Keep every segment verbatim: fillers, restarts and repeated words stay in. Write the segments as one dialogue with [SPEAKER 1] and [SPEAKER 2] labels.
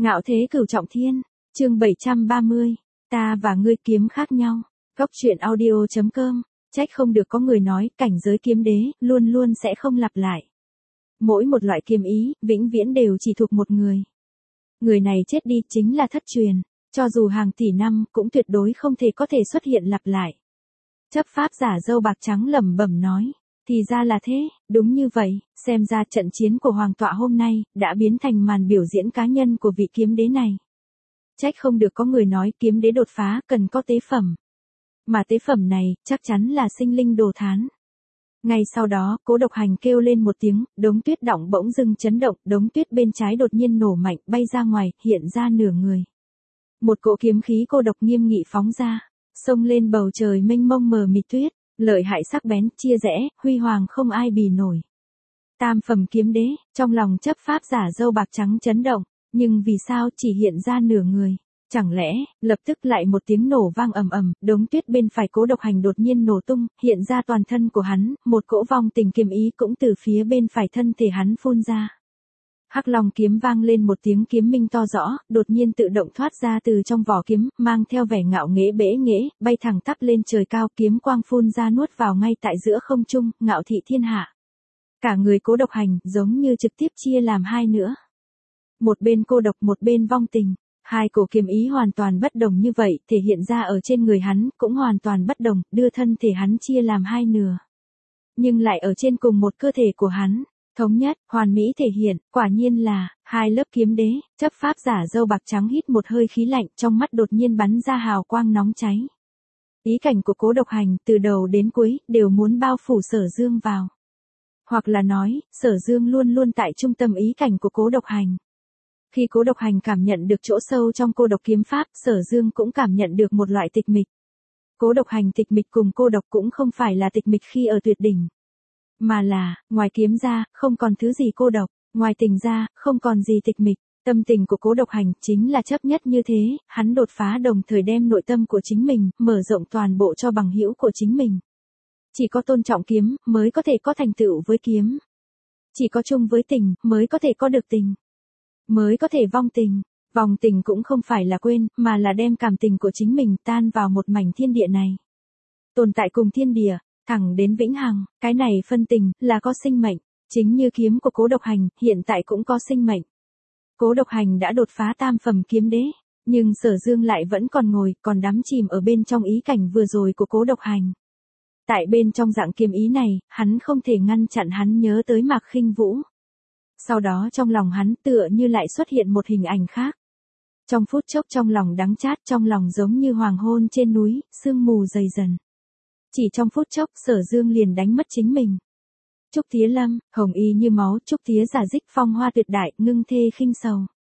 [SPEAKER 1] Ngạo thế cửu trọng thiên, chương bảy trăm ba mươi, ta và ngươi kiếm khác nhau. Góc truyện audio chấm com, trách không được có người nói cảnh giới kiếm đế luôn luôn sẽ không lặp lại. Mỗi một loại kiếm ý, vĩnh viễn đều chỉ thuộc một người. Người này chết đi chính là thất truyền, cho dù hàng tỷ năm cũng tuyệt đối không thể có thể xuất hiện lặp lại. Chấp pháp giả râu bạc trắng lẩm bẩm nói, thì ra là thế, đúng như vậy, xem ra trận chiến của hoàng tọa hôm nay đã biến thành màn biểu diễn cá nhân của vị kiếm đế này. Trách không được có người nói kiếm đế đột phá cần có tế phẩm. Mà tế phẩm này chắc chắn là sinh linh đồ thán. Ngay sau đó, Cố Độc Hành kêu lên một tiếng, đống tuyết đọng bỗng dưng chấn động, đống tuyết bên trái đột nhiên nổ mạnh, bay ra ngoài, hiện ra nửa người. Một cỗ kiếm khí cô độc nghiêm nghị phóng ra, xông lên bầu trời mênh mông mờ mịt tuyết, lợi hại sắc bén, chia rẽ, huy hoàng không ai bì nổi. Tam phẩm kiếm đế, trong lòng chấp pháp giả râu bạc trắng chấn động, nhưng vì sao chỉ hiện ra nửa người? Chẳng lẽ, lập tức lại một tiếng nổ vang ầm ầm, đống tuyết bên phải Cố Độc Hành đột nhiên nổ tung, hiện ra toàn thân của hắn, một cỗ vong tình kiếm ý cũng từ phía bên phải thân thể hắn phun ra. Hắc Long kiếm vang lên một tiếng kiếm minh to rõ, đột nhiên tự động thoát ra từ trong vỏ kiếm, mang theo vẻ ngạo nghễ bẽ nghễ, bay thẳng tắp lên trời cao, kiếm quang phun ra nuốt vào ngay tại giữa không trung, ngạo thị thiên hạ. Cả người Cố Độc Hành giống như trực tiếp chia làm hai nữa. Một bên cô độc, một bên vong tình. Hai cổ kiếm ý hoàn toàn bất đồng như vậy, thể hiện ra ở trên người hắn cũng hoàn toàn bất đồng, đưa thân thể hắn chia làm hai nửa. Nhưng lại ở trên cùng một cơ thể của hắn, thống nhất, hoàn mỹ thể hiện, quả nhiên là hai lớp kiếm đế. Chấp pháp giả râu bạc trắng hít một hơi khí lạnh, trong mắt đột nhiên bắn ra hào quang nóng cháy. Ý cảnh của Cố Độc Hành từ đầu đến cuối đều muốn bao phủ Sở Dương vào. Hoặc là nói, Sở Dương luôn luôn tại trung tâm ý cảnh của Cố Độc Hành. Khi Cố Độc Hành cảm nhận được chỗ sâu trong cô độc kiếm pháp, Sở Dương cũng cảm nhận được một loại tịch mịch. Cố Độc Hành tịch mịch cùng cô độc cũng không phải là tịch mịch khi ở tuyệt đỉnh. Mà là, ngoài kiếm ra, không còn thứ gì cô độc, ngoài tình ra, không còn gì tịch mịch. Tâm tình của Cố Độc Hành chính là chấp nhất như thế, hắn đột phá đồng thời đem nội tâm của chính mình, mở rộng toàn bộ cho bằng hữu của chính mình. Chỉ có tôn trọng kiếm, mới có thể có thành tựu với kiếm. Chỉ có chung với tình, mới có thể có được tình. Mới có thể vong tình. Vong tình cũng không phải là quên, mà là đem cảm tình của chính mình tan vào một mảnh thiên địa này. Tồn tại cùng thiên địa, thẳng đến vĩnh hằng, cái này phân tình, là có sinh mệnh. Chính như kiếm của Cố Độc Hành, hiện tại cũng có sinh mệnh. Cố Độc Hành đã đột phá tam phẩm kiếm đế, nhưng Sở Dương lại vẫn còn ngồi, còn đắm chìm ở bên trong ý cảnh vừa rồi của Cố Độc Hành. Tại bên trong dạng kiếm ý này, hắn không thể ngăn chặn hắn nhớ tới Mạc Khinh Vũ. Sau đó trong lòng hắn tựa như lại xuất hiện một hình ảnh khác. Trong phút chốc trong lòng đắng chát, trong lòng giống như hoàng hôn trên núi, sương mù dày dần. Chỉ trong phút chốc Sở Dương liền đánh mất chính mình. Trúc Tía Lâm, hồng y như máu, Trúc Tía giả dích phong hoa tuyệt đại, ngưng thê khinh sầu.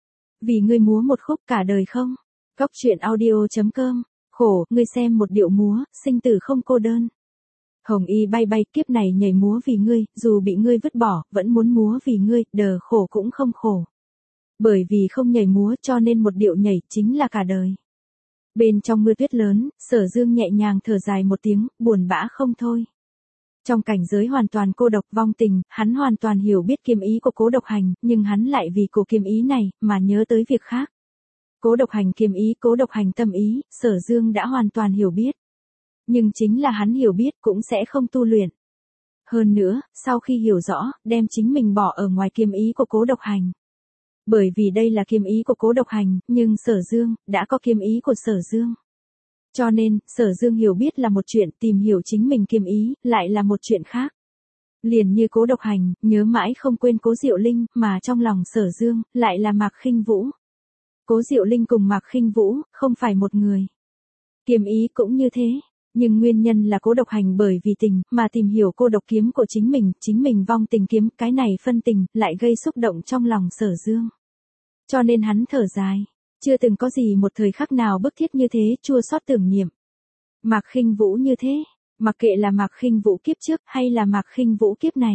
[SPEAKER 1] Vì ngươi múa một khúc cả đời không? Góc truyện audio chấm com, khổ, ngươi xem một điệu múa, sinh tử không cô đơn. Hồng y bay bay, kiếp này nhảy múa vì ngươi, dù bị ngươi vứt bỏ, vẫn muốn múa vì ngươi, đờ khổ cũng không khổ. Bởi vì không nhảy múa cho nên một điệu nhảy chính là cả đời. Bên trong mưa tuyết lớn, Sở Dương nhẹ nhàng thở dài một tiếng, buồn bã không thôi. Trong cảnh giới hoàn toàn cô độc vong tình, hắn hoàn toàn hiểu biết kiếm ý của Cố Độc Hành, nhưng hắn lại vì cổ kiếm ý này, mà nhớ tới việc khác. Cố Độc Hành kiếm ý, Cố Độc Hành tâm ý, Sở Dương đã hoàn toàn hiểu biết. Nhưng chính là hắn hiểu biết cũng sẽ không tu luyện. Hơn nữa, sau khi hiểu rõ, đem chính mình bỏ ở ngoài kiếm ý của Cố Độc Hành. Bởi vì đây là kiếm ý của Cố Độc Hành, nhưng Sở Dương, đã có kiếm ý của Sở Dương. Cho nên, Sở Dương hiểu biết là một chuyện, tìm hiểu chính mình kiếm ý, lại là một chuyện khác. Liền như Cố Độc Hành, nhớ mãi không quên Cố Diệu Linh, mà trong lòng Sở Dương, lại là Mạc Khinh Vũ. Cố Diệu Linh cùng Mạc Khinh Vũ, không phải một người. Kiếm ý cũng như thế. Nhưng nguyên nhân là Cố Độc Hành bởi vì tình, mà tìm hiểu cô độc kiếm của chính mình, chính mình vong tình kiếm, cái này phân tình, lại gây xúc động trong lòng Sở Dương. Cho nên hắn thở dài, chưa từng có gì một thời khắc nào bức thiết như thế, chua xót tưởng niệm. Mạc Khinh Vũ như thế, mặc kệ là Mạc Khinh Vũ kiếp trước hay là Mạc Khinh Vũ kiếp này.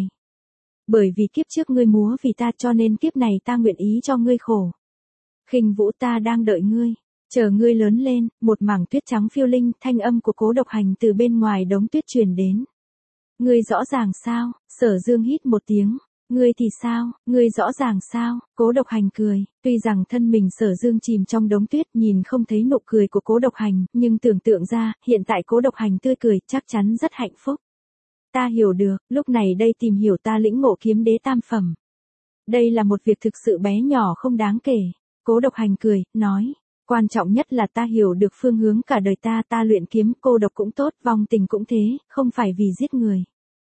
[SPEAKER 1] Bởi vì kiếp trước ngươi múa vì ta cho nên kiếp này ta nguyện ý cho ngươi khổ. Khinh Vũ ta đang đợi ngươi. Chờ ngươi lớn lên, một mảng tuyết trắng phiêu linh, thanh âm của Cố Độc Hành từ bên ngoài đống tuyết truyền đến. Ngươi rõ ràng sao? Sở Dương hít một tiếng, Ngươi thì sao, ngươi rõ ràng sao, Cố Độc Hành cười, tuy rằng thân mình Sở Dương chìm trong đống tuyết nhìn không thấy nụ cười của Cố Độc Hành, nhưng tưởng tượng ra, hiện tại Cố Độc Hành tươi cười, chắc chắn rất hạnh phúc. Ta hiểu được, lúc này đây tìm hiểu ta lĩnh ngộ kiếm đế tam phẩm. Đây là một việc thực sự bé nhỏ không đáng kể. Cố Độc Hành cười, nói, quan trọng nhất là ta hiểu được phương hướng cả đời ta, ta luyện kiếm, cô độc cũng tốt, vong tình cũng thế, không phải vì giết người,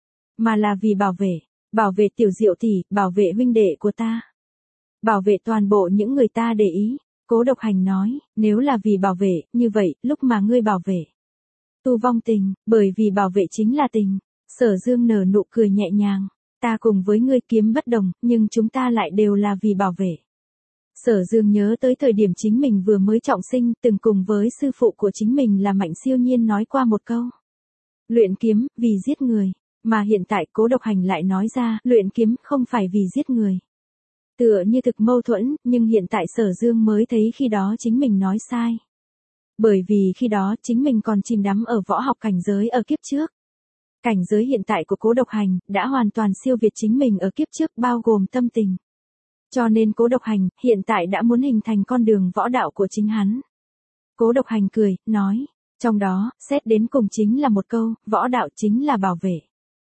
[SPEAKER 1] mà là vì bảo vệ, bảo vệ Tiểu Diệu tỷ, bảo vệ huynh đệ của ta, bảo vệ toàn bộ những người ta để ý. Cố Độc Hành nói, nếu là vì bảo vệ, như vậy, lúc mà ngươi bảo vệ tu vong tình, bởi vì bảo vệ chính là tình. Sở Dương nở nụ cười nhẹ nhàng, ta cùng với ngươi kiếm bất đồng, nhưng chúng ta lại đều là vì bảo vệ. Sở Dương nhớ tới thời điểm chính mình vừa mới trọng sinh, từng cùng với sư phụ của chính mình là Mạnh Siêu Nhiên nói qua một câu. Luyện kiếm, vì giết người, mà hiện tại Cố Độc Hành lại nói ra, luyện kiếm không phải vì giết người. Tựa như thực mâu thuẫn, nhưng hiện tại Sở Dương mới thấy khi đó chính mình nói sai. Bởi vì khi đó chính mình còn chìm đắm ở võ học cảnh giới ở kiếp trước. Cảnh giới hiện tại của Cố Độc Hành đã hoàn toàn siêu việt chính mình ở kiếp trước bao gồm tâm tình. Cho nên Cố Độc Hành hiện tại đã muốn hình thành con đường võ đạo của chính hắn. Cố Độc Hành cười, nói, trong đó, xét đến cùng chính là một câu, võ đạo chính là bảo vệ.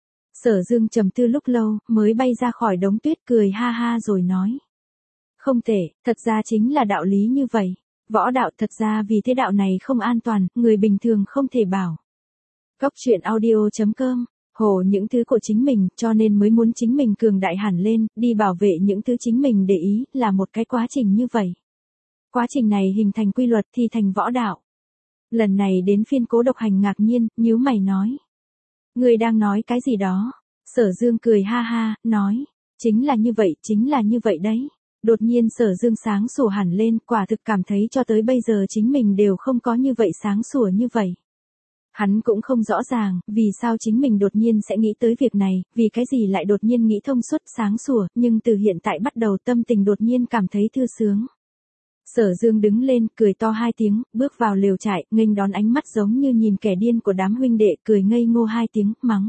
[SPEAKER 1] Sở Dương trầm tư lúc lâu, mới bay ra khỏi đống tuyết cười ha ha rồi nói. Không thể, thật ra chính là đạo lý như vậy. Võ đạo thật ra vì thế đạo này không an toàn, người bình thường không thể bảo. Góc truyện audio chấm com, hồ những thứ của chính mình, cho nên mới muốn chính mình cường đại hẳn lên, đi bảo vệ những thứ chính mình để ý, là một cái quá trình như vậy. Quá trình này hình thành quy luật thì thành võ đạo. Lần này đến phiên Cố Độc Hành ngạc nhiên, nhíu mày nói. Ngươi đang nói cái gì đó? Sở Dương cười ha ha, nói. Chính là như vậy, chính là như vậy đấy. Đột nhiên Sở Dương sáng sủa hẳn lên, quả thực cảm thấy cho tới bây giờ chính mình đều không có như vậy sáng sủa như vậy. Hắn cũng không rõ ràng, vì sao chính mình đột nhiên sẽ nghĩ tới việc này, vì cái gì lại đột nhiên nghĩ thông suốt sáng sủa, nhưng từ hiện tại bắt đầu tâm tình đột nhiên cảm thấy thư sướng. Sở Dương đứng lên, cười to hai tiếng, bước vào lều trại, nghênh đón ánh mắt giống như nhìn kẻ điên của đám huynh đệ, cười ngây ngô hai tiếng, mắng.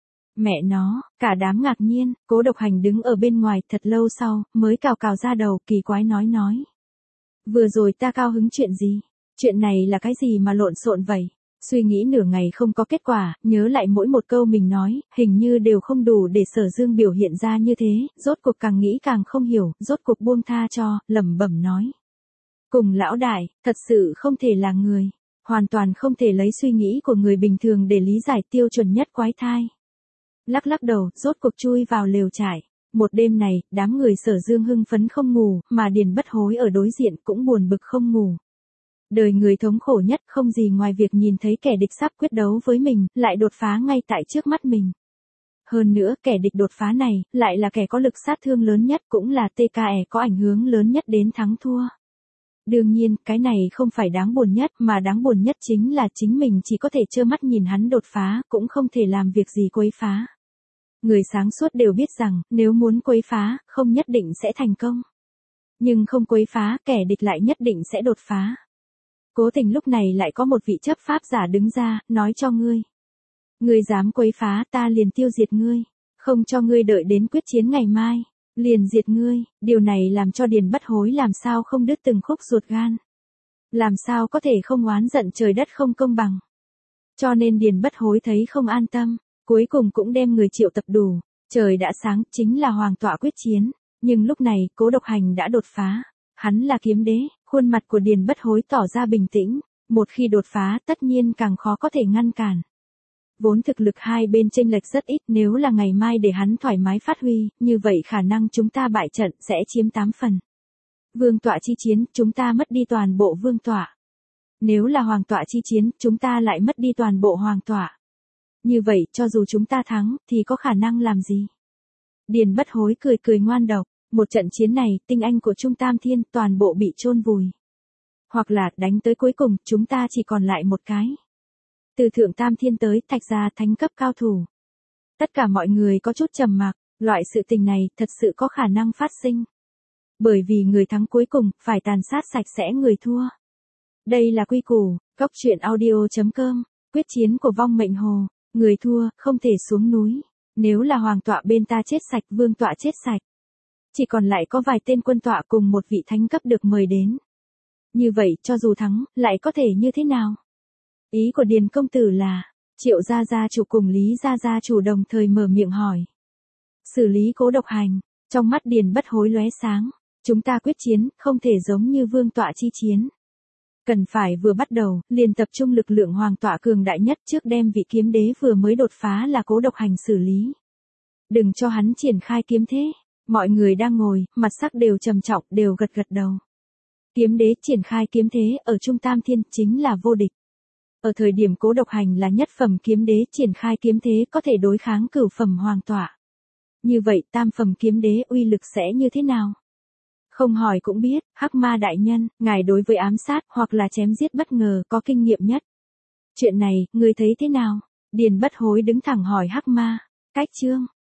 [SPEAKER 1] Mẹ nó, cả đám ngạc nhiên, Cố Độc Hành đứng ở bên ngoài thật lâu sau, mới cào cào ra đầu, kỳ quái nói nói. Vừa rồi ta cao hứng chuyện gì? Chuyện này là cái gì mà lộn xộn vậy? Suy nghĩ nửa ngày không có kết quả, nhớ lại mỗi một câu mình nói, hình như đều không đủ để Sở Dương biểu hiện ra như thế, rốt cuộc càng nghĩ càng không hiểu, rốt cuộc buông tha cho, lẩm bẩm nói. Cùng lão đại, thật sự không thể là người, hoàn toàn không thể lấy suy nghĩ của người bình thường để lý giải tiêu chuẩn nhất quái thai. Lắc lắc đầu, rốt cuộc chui vào lều trại. Một đêm này, đám người Sở Dương hưng phấn không ngủ, mà Điền Bất Hối ở đối diện cũng buồn bực không ngủ. Đời người thống khổ nhất không gì ngoài việc nhìn thấy kẻ địch sắp quyết đấu với mình, lại đột phá ngay tại trước mắt mình. Hơn nữa, kẻ địch đột phá này, lại là kẻ có lực sát thương lớn nhất, cũng là tê ca e có ảnh hưởng lớn nhất đến thắng thua. Đương nhiên, cái này không phải đáng buồn nhất, mà đáng buồn nhất chính là chính mình chỉ có thể trơ mắt nhìn hắn đột phá, cũng không thể làm việc gì quấy phá. Người sáng suốt đều biết rằng, nếu muốn quấy phá, không nhất định sẽ thành công. Nhưng không quấy phá, kẻ địch lại nhất định sẽ đột phá. Cố Tình lúc này lại có một vị chấp pháp giả đứng ra, nói cho ngươi. Ngươi dám quấy phá, ta liền tiêu diệt ngươi. Không cho ngươi đợi đến quyết chiến ngày mai. Liền diệt ngươi, điều này làm cho Điền Bất Hối làm sao không đứt từng khúc ruột gan. Làm sao có thể không oán giận trời đất không công bằng. Cho nên Điền Bất Hối thấy không an tâm, cuối cùng cũng đem người triệu tập đủ. Trời đã sáng, chính là hoàng tọa quyết chiến. Nhưng lúc này, Cố Độc Hành đã đột phá. Hắn là kiếm đế, khuôn mặt của Điền Bất Hối tỏ ra bình tĩnh. Một khi đột phá, tất nhiên càng khó có thể ngăn cản. Vốn thực lực hai bên chênh lệch rất ít, nếu là ngày mai để hắn thoải mái phát huy, như vậy khả năng chúng ta bại trận sẽ chiếm tám phần. Vương tọa chi chiến, chúng ta mất đi toàn bộ vương tọa. Nếu là hoàng tọa chi chiến, chúng ta lại mất đi toàn bộ hoàng tọa. Như vậy, cho dù chúng ta thắng, thì có khả năng làm gì? Điền Bất Hối cười cười ngoan độc, một trận chiến này, tinh anh của Trung Tam Thiên toàn bộ bị chôn vùi. Hoặc là, đánh tới cuối cùng, chúng ta chỉ còn lại một cái. Từ Thượng Tam Thiên tới Thạch Gia thánh cấp cao thủ. Tất cả mọi người có chút trầm mặc, loại sự tình này thật sự có khả năng phát sinh. Bởi vì người thắng cuối cùng phải tàn sát sạch sẽ người thua. Đây là quy củ, góc truyện audio chấm com, quyết chiến của vong mệnh hồ, người thua không thể xuống núi. Nếu là hoàng tọa bên ta chết sạch, vương tọa chết sạch. Chỉ còn lại có vài tên quân tọa cùng một vị thánh cấp được mời đến. Như vậy, cho dù thắng, lại có thể như thế nào? Ý của Điền công tử là, Triệu gia gia chủ cùng Lý gia gia chủ đồng thời mở miệng hỏi. Xử lý Cố Độc Hành, trong mắt Điền Bất Hối lóe sáng. Chúng ta quyết chiến, không thể giống như vương tọa chi chiến. Cần phải vừa bắt đầu, liền tập trung lực lượng hoàng tọa cường đại nhất trước đem vị kiếm đế vừa mới đột phá là Cố Độc Hành xử lý. Đừng cho hắn triển khai kiếm thế. Mọi người đang ngồi, mặt sắc đều trầm trọng, đều gật gật đầu. Kiếm đế triển khai kiếm thế ở Trung Tam Thiên chính là vô địch. Ở thời điểm Cố Độc Hành là nhất phẩm kiếm đế triển khai kiếm thế có thể đối kháng cửu phẩm hoàng tọa. Như vậy tam phẩm kiếm đế uy lực sẽ như thế nào? Không hỏi cũng biết, Hắc Ma đại nhân, ngài đối với ám sát hoặc là chém giết bất ngờ có kinh nghiệm nhất. Chuyện này, ngươi thấy thế nào? Điền Bất Hối đứng thẳng hỏi Hắc Ma. Cách chương